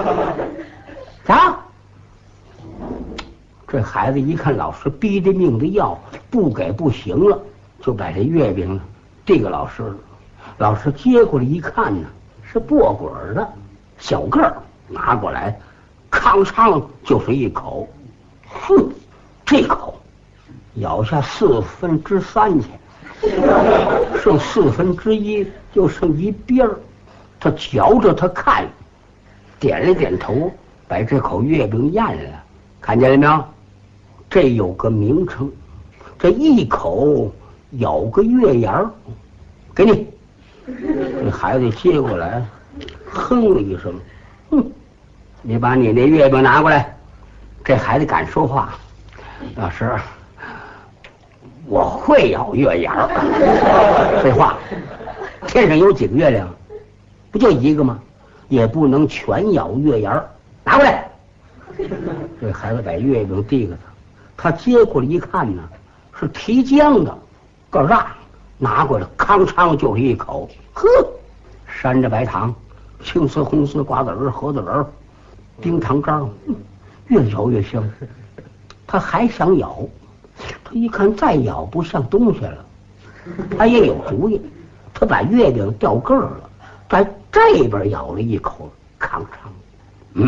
[SPEAKER 12] 这孩子一看老师逼着命的要，不给不行了，就把这月饼递给老师了。老师接过来一看呢，是薄果的，小个儿，拿过来，吭哧就是一口。这口咬下3/4去，剩1/4，就剩一边儿。他嚼着他看，点了点头，把这口月饼咽了。看见了没有？这有个名称，这一口咬个月牙儿，给你。这孩子接过来，哼了一声，你把你那月饼拿过来。这孩子敢说话，老师，我会咬月牙儿。废话，天上有几个月亮？不就一个吗？也不能全咬月牙儿，拿过来。这孩子把月饼递给他，他接过来一看呢，是提浆的，个大，拿过来，吭哧就是一口，山着白糖，青丝、红丝、瓜子仁、核桃仁、冰糖干，越嚼越香。他还想咬，他一看再咬不像东西了，他也有主意，他把月饼掉个儿了，在这边咬了一口，吭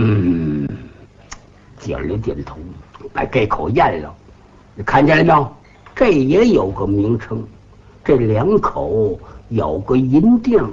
[SPEAKER 12] 哧，点了点头，把这口咽了。你看见了没有？ 这也有个名称，这两口有个银锭。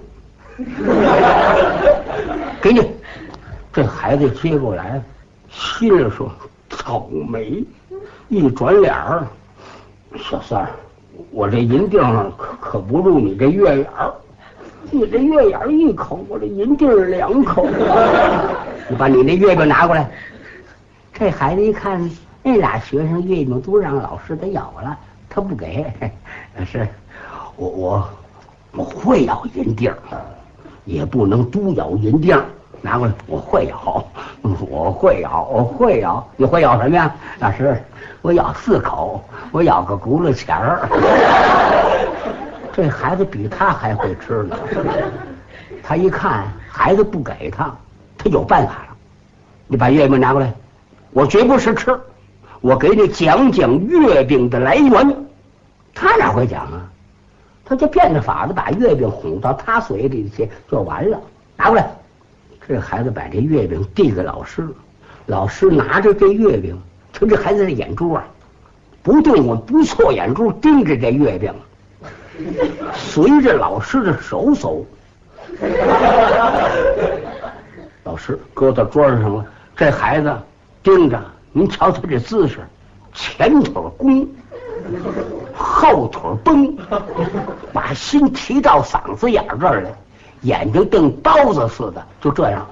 [SPEAKER 12] 给你，这孩子接过来，心里说草莓。一转脸儿，小三儿，我这银锭上可不入你这月眼儿，你这月眼儿一口，我这银锭2口。你把你那月饼拿过来。这孩子一看，那俩学生月饼都让老师给咬了，他不给。是，我会咬银锭，也不能都咬银锭。拿过来，我会咬，我会咬。你会咬什么呀？老师，我咬4口，我咬个轱辘钱儿。这孩子比他还会吃呢。他一看孩子不给他，他有办法了。你把月饼拿过来，我绝不是吃，我给你讲讲月饼的来源。他哪会讲啊？他就变着法子把月饼哄到他嘴里去就完了。拿过来。这孩子把这月饼递给老师，老师拿着这月饼，瞧这孩子的眼珠啊，不动我不错眼珠盯着这月饼，随着老师的手走。老师搁到桌上了，这孩子盯着，您瞧他这姿势，前腿弓，后腿绷，把心提到嗓子眼这儿来。眼睛瞪刀子似的，就这样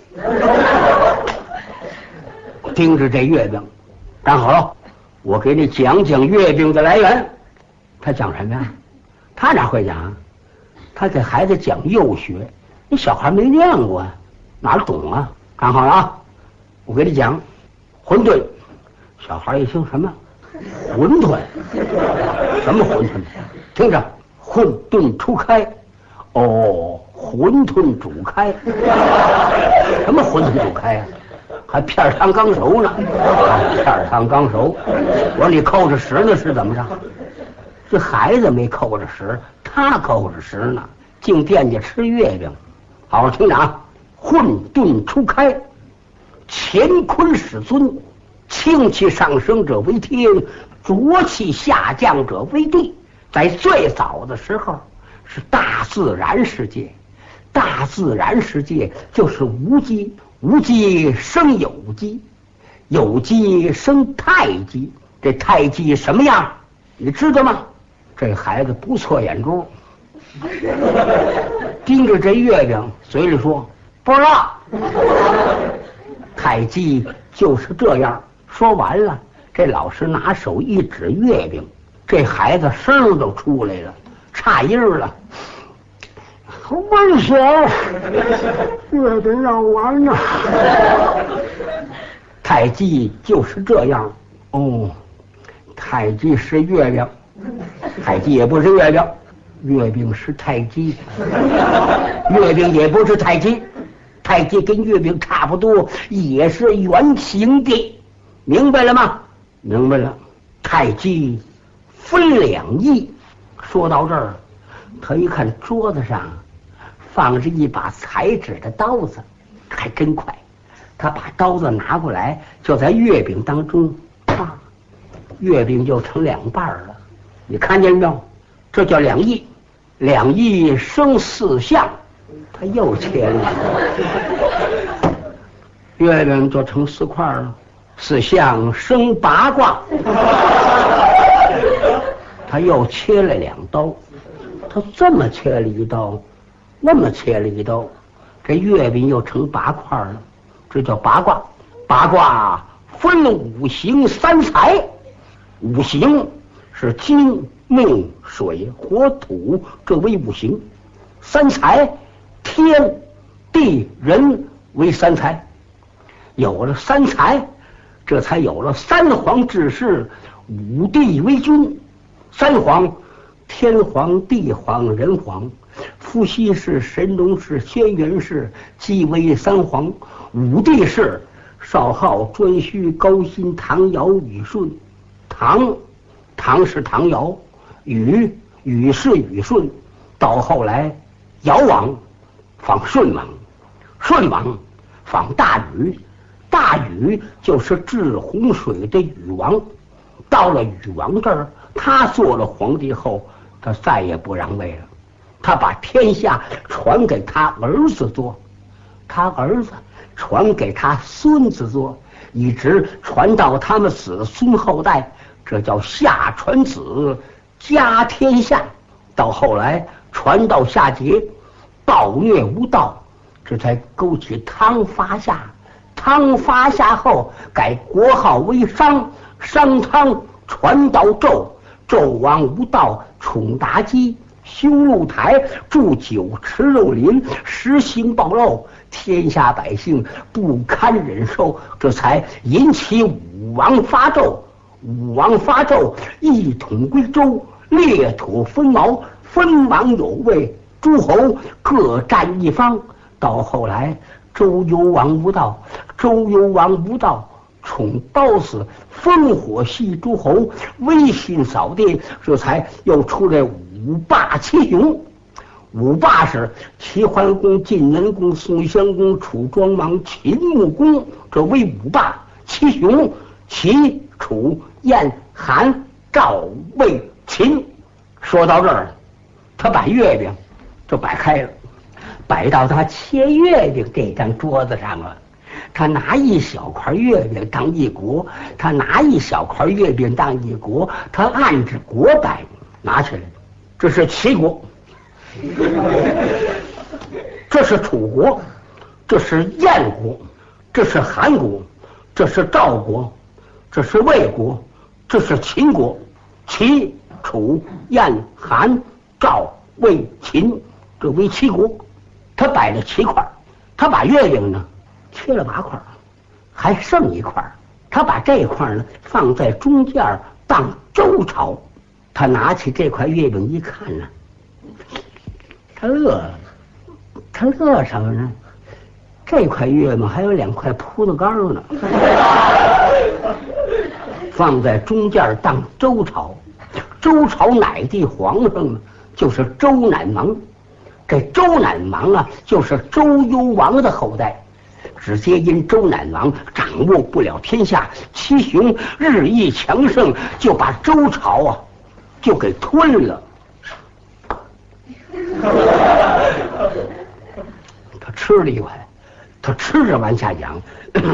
[SPEAKER 12] 盯着这月饼。站好了，我给你讲讲月饼的来源。他讲什么呀？他哪会讲？他给孩子讲幼学，那小孩没念过，哪懂啊？站好了啊，我给你讲馄饨。小孩一听什么馄饨？什么馄饨？听着，混沌初开。哦，馄饨煮开。什么馄饨煮开呀？还片汤刚熟呢。片汤刚熟，往里扣着食呢，是怎么着？这孩子没扣着食，他扣着食呢，净惦记吃月饼。好好听着啊！混沌初开，乾坤始尊，清气上升者为天，浊气下降者为地。在最早的时候是大自然世界，大自然世界就是无机，无机生有机，有机生太极。这太极什么样你知道吗？这孩子不错眼珠，盯着这月饼，嘴里说不知道。太极就是这样。说完了，这老师拿手一指月饼，这孩子声都出来了，差音了。问谁？月饼要完了。太极就是这样。哦，太极是月饼，太极也不是月饼，月饼是太极，月饼也不是太极，太极跟月饼差不多，也是圆形的，明白了吗？明白了。太极分两义。说到这儿，他一看桌子上放着一把裁纸的刀子，还真快。他把刀子拿过来，就在月饼当中，啪，月饼就成两半了。你看见没有？这叫两义，两义生四象。他又切了，月饼就成4块了。四象生八卦。他又切了2刀，他这么切了一刀，那么切了一刀，这月饼又成8块了。这叫八卦。八卦分5行3才，5行是金木水火土，这为5行。3才，天地人为3才。有了3才，这才有了3皇治世，5帝为君。3皇，天皇地皇人皇，伏羲氏神农氏轩辕氏即为3皇。5帝是少昊颛顼高辛唐尧禹舜。唐是唐尧，禹是禹舜。到后来尧王仿舜王，舜王仿大禹，大禹就是治洪水的禹王。到了禹王这儿， 他做了皇帝后，他再也不让位了，他把天下传给他儿子做，他儿子传给他孙子做，一直传到他们子孙后代，这叫夏传子，家天下。到后来传到夏桀，暴虐无道，这才勾起汤伐夏。汤伐夏后，改国号为商，商汤传到纣，纣王无道，宠妲己，修露台，筑酒吃肉林，实行暴露，天下百姓不堪忍受，这才引起武王伐纣。武王伐纣，一统归周，裂土分毛，分王有位，诸侯各占一方。到后来周幽王无道，周幽王无道，宠刀子，烽火戏诸侯，威信扫地，这才又出来五霸七雄。五霸是齐桓公、晋文公、宋襄公、楚庄王、秦穆公，这为五霸。七雄：齐、楚、燕、韩、赵、魏、秦。说到这儿，他把月饼就摆开了，摆到他切月饼这张桌子上了。他拿一小块月饼当一国，他拿一小块月饼当一国，他按着国摆拿起来，这是齐国，这是楚国，这是燕国，这是韩国，这是赵国，这是魏国，这是秦国。齐、楚、燕、韩、赵、魏、秦，这为齐国。他摆了7块，他把月饼呢切了8块，还剩1块，他把这块呢放在中间当周朝。他拿起这块月饼一看呢，他乐了。他乐什么呢？这块月饼还有2块葡萄干呢，放在中间当周朝。周朝乃帝皇上呢，就是周赧王。这周赧王啊，就是周幽王的后代。只皆因周赧王掌握不了天下，七雄日益强盛，就把周朝啊就给吞了。他吃了一块，他吃着往下讲，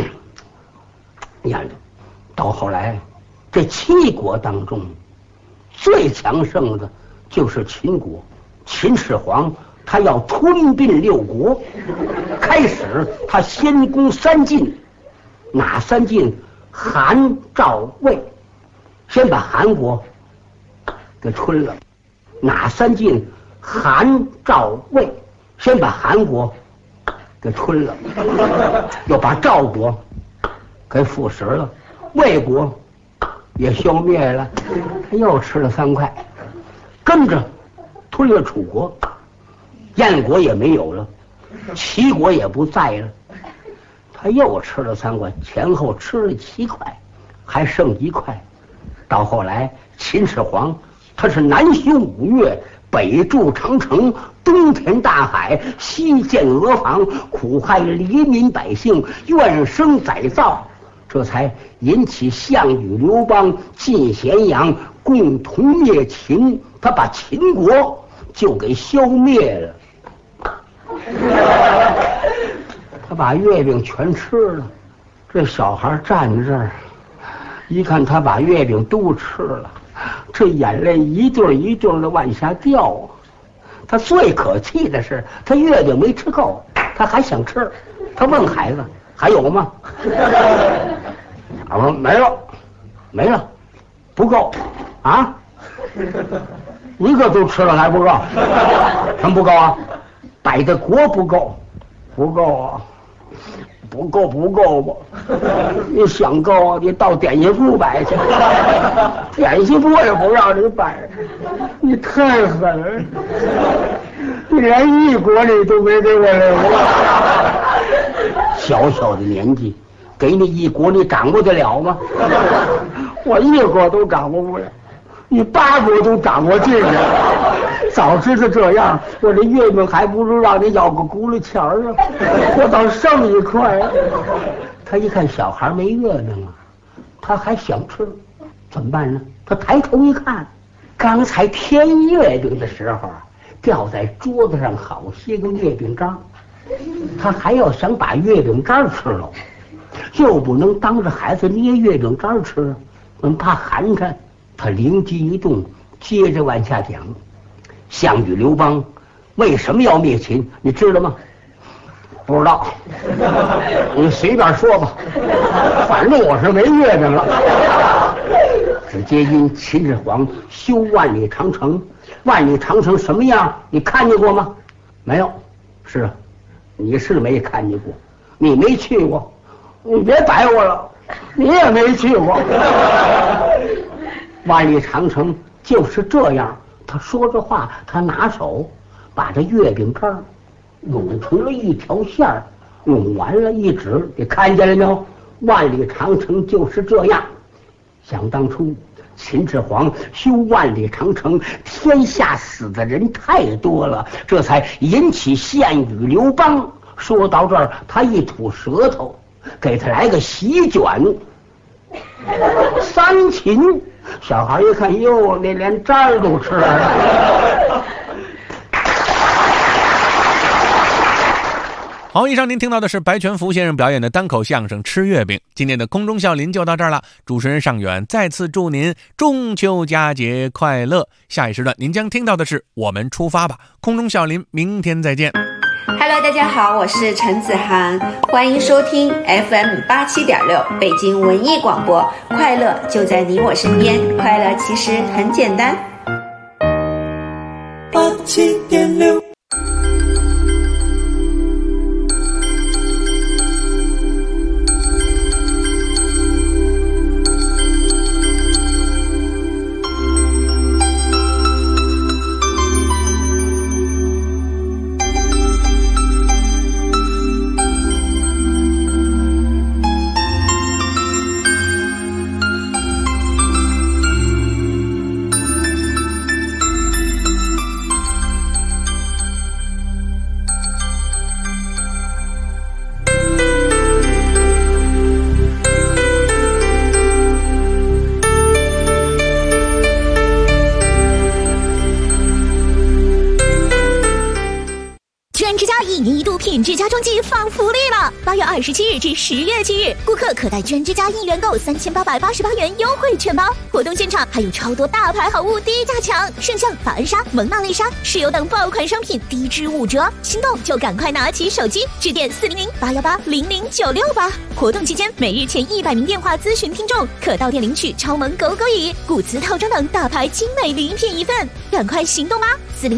[SPEAKER 12] 呀，到后来这7国当中最强盛的就是秦国。秦始皇他要吞并6国，开始他先攻3晋，哪3晋？韩、赵、魏，先把韩国给吞了。哪3晋？韩、赵、魏，先把韩国给吞了，又把赵国给腐蚀了，魏国也消灭了，他又吃了3块，跟着吞了楚国，燕国也没有了，齐国也不在了，他又吃了3块，前后吃了7块，还剩1块。到后来秦始皇他是南修5岳，北筑长城，东填大海，西建俄房，苦害黎民百姓，怨声载道，这才引起项羽、刘邦、晋咸阳共同灭秦。他把秦国就给消灭了。他把月饼全吃了，这小孩站在这儿，一看他把月饼都吃了，这眼泪一对一对的往下掉啊！他最可气的是，他月饼没吃够，他还想吃。他问孩子：“还有吗？”我说：“没了，没了，不够啊！一个都吃了还不够？什么不够啊？摆的国不够，不够啊！不够吧？你想够啊？你到点心铺摆去，点心铺也不让你摆，你太狠了！你连1国你都没给我留。小小的年纪，给你1国，你掌握得了吗？我1国都掌握不了，你8国都掌握进去。早知道这样，我这月饼还不如让你要个轱辘钱儿啊！我倒剩1块。他一看小孩没月饼啊，他还想吃， 怎么办呢？他抬头一看，刚才添月饼的时候掉在桌子上好些个月饼渣，他还要想把月饼渣吃了，又不能当着孩子捏月饼渣吃，怕寒碜。他灵机一动，接着往下讲：项羽、刘邦为什么要灭秦？你知道吗？不知道，你随便说吧，反正我是没月饼了。只皆因秦始皇修万里长城，万里长城什么样？你看见过吗？没有。是啊，你是没看见过，你没去过，你别逮我了，你也没去过。万里长城就是这样。他说着话，他拿手把这月饼干拢成了一条线儿，拢完了一指，你看见了没有？万里长城就是这样。想当初秦始皇修万里长城，天下死的人太多了，这才引起项羽、刘邦。说到这儿，他一吐舌头，给他来个席卷三秦。小孩一看，哟，那连渣儿都吃了。
[SPEAKER 2] 好，以上您听到的是白全福先生表演的单口相声《吃月饼》。今天的空中笑林就到这儿了，主持人尚远再次祝您中秋佳节快乐。下一时段您将听到的是我们出发吧，空中笑林，明天再见。
[SPEAKER 13] Hello， 大家好，我是陈子涵，欢迎收听 FM87.6 北京文艺广播，快乐就在你我身边，快乐其实很简单。
[SPEAKER 6] 87.6
[SPEAKER 9] 1年1度品质家装季放福利了！8月27日至10月7日，顾客可带捐之家1元购3888元优惠券包。活动现场还有超多大牌好物低价抢，圣象、法恩莎、蒙娜丽莎、石油等爆款商品低至5折，心动就赶快拿起手机致电400-818-00968吧。活动期间，每日前100名电话咨询听众可到店领取超萌狗狗椅、古瓷套装等大牌精美礼品一份，赶快行动吧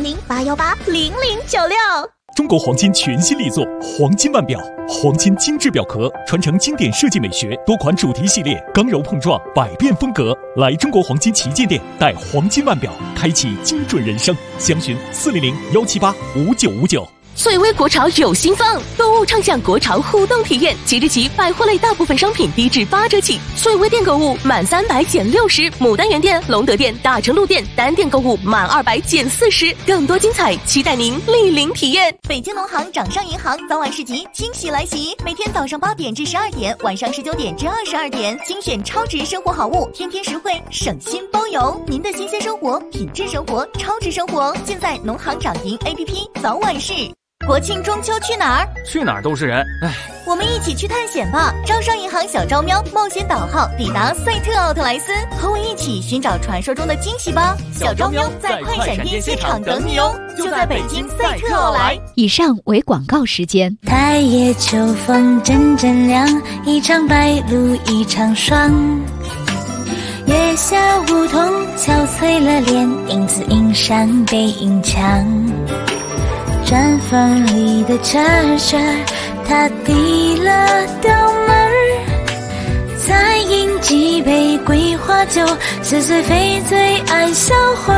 [SPEAKER 9] ！400-818-0096。
[SPEAKER 8] 中国黄金全新力作黄金腕表，黄金精致表壳，传承经典设计美学，多款主题系列，刚柔碰撞，百变风格。来中国黄金旗舰店，带黄金腕表，开启精准人生。详询400-178-5959。
[SPEAKER 7] 翠微国潮有新风，购物畅享国潮互动体验。即日起，百货类大部分商品低至8折起。翠微店购物满300减60，牡丹园店、隆德店、大成路店单店购物满200减40，更多精彩，期待您莅临体验。
[SPEAKER 9] 北京农行掌上银行早晚市集惊喜来袭，每天早上8点至12点，晚上19点至22点，精选超值生活好物，天天实惠，省心包邮。您的新鲜生活、品质生活、超值生活，尽在农行掌银 APP 早晚市。国庆中秋去哪儿？
[SPEAKER 1] 去哪儿都是人，唉。
[SPEAKER 9] 我们一起去探险吧！招商银行小招喵冒险岛号抵达赛特奥特莱斯，和我一起寻找传说中的惊喜吧！小招喵在快闪电现场等你哦，就在北京赛特奥莱。
[SPEAKER 7] 以上为广告时间。
[SPEAKER 10] 太夜秋风阵阵凉，一场白鹭一场霜。月下梧桐憔悴了脸，影子映上背影墙。毡房里的车车，他递了刀门，再饮几杯桂花酒，似醉非醉爱销魂。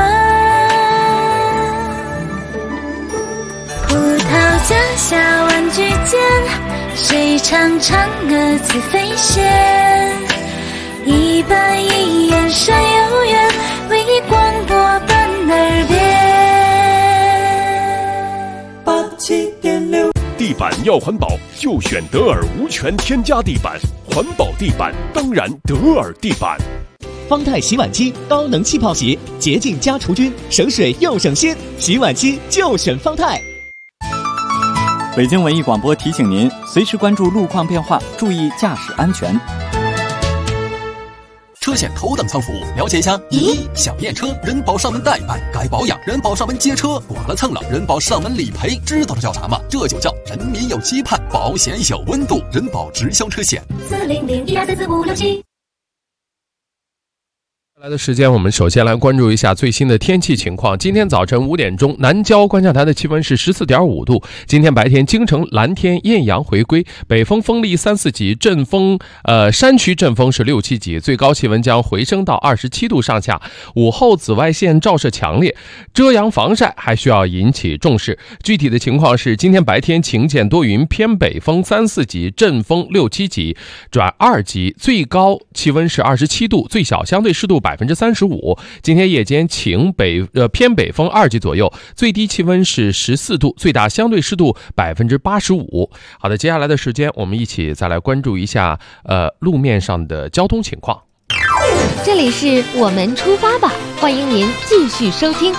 [SPEAKER 10] 葡萄架下玩具间，谁唱嫦娥自飞仙？一板一眼闪悠远，为你广播伴耳边。
[SPEAKER 8] 87.6，地板要环保就选德尔无醛添加地板，环保地板当然德尔地板。
[SPEAKER 14] 方太洗碗机高能气泡洗，洁净加除菌，省水又省心，洗碗机就选方太。
[SPEAKER 11] 北京文艺广播提醒您，随时关注路况变化，注意驾驶安全。
[SPEAKER 15] 车险头等舱服务，了解一下。1. 小验车，人保上门代办，该保养，人保上门接车，剐了蹭了，人保上门理赔，知道这叫啥吗？这就叫人民有期盼，保险有温度，人保直销车险。
[SPEAKER 10] 40012344567。
[SPEAKER 2] 来的时间，我们首先来关注一下最新的天气情况。今天早晨5点钟，南郊观象台的气温是14.5度。今天白天，京城蓝天艳阳回归，北风风力3、4级，阵风山区阵风是6、7级，最高气温将回升到27度上下。午后紫外线照射强烈，遮阳防晒还需要引起重视。具体的情况是，今天白天晴间多云，偏北风3、4级，阵风6、7级转2级，最高气温是27度，最小相对湿度35%。今天夜间晴偏北风2级左右，最低气温是14度，最大相对湿度85%。好的，接下来的时间我们一起再来关注一下路面上的交通情况。
[SPEAKER 16] 这里是我们出发吧，欢迎您继续收听。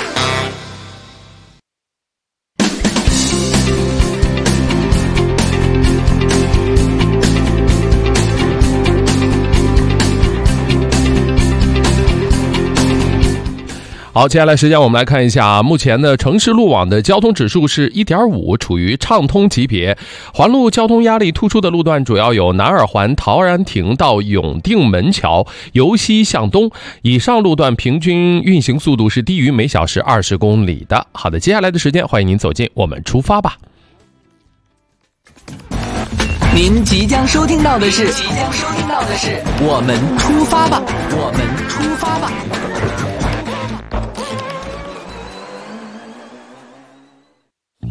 [SPEAKER 2] 好，接下来时间我们来看一下目前的城市路网的交通指数是 1.5， 处于畅通级别。环路交通压力突出的路段主要有南二环陶然亭到永定门桥，由西向东，以上路段平均运行速度是低于每小时20公里的。好的，接下来的时间欢迎您走进我们出发吧。
[SPEAKER 6] 您即将收听到的是我们出发吧，我们出发吧。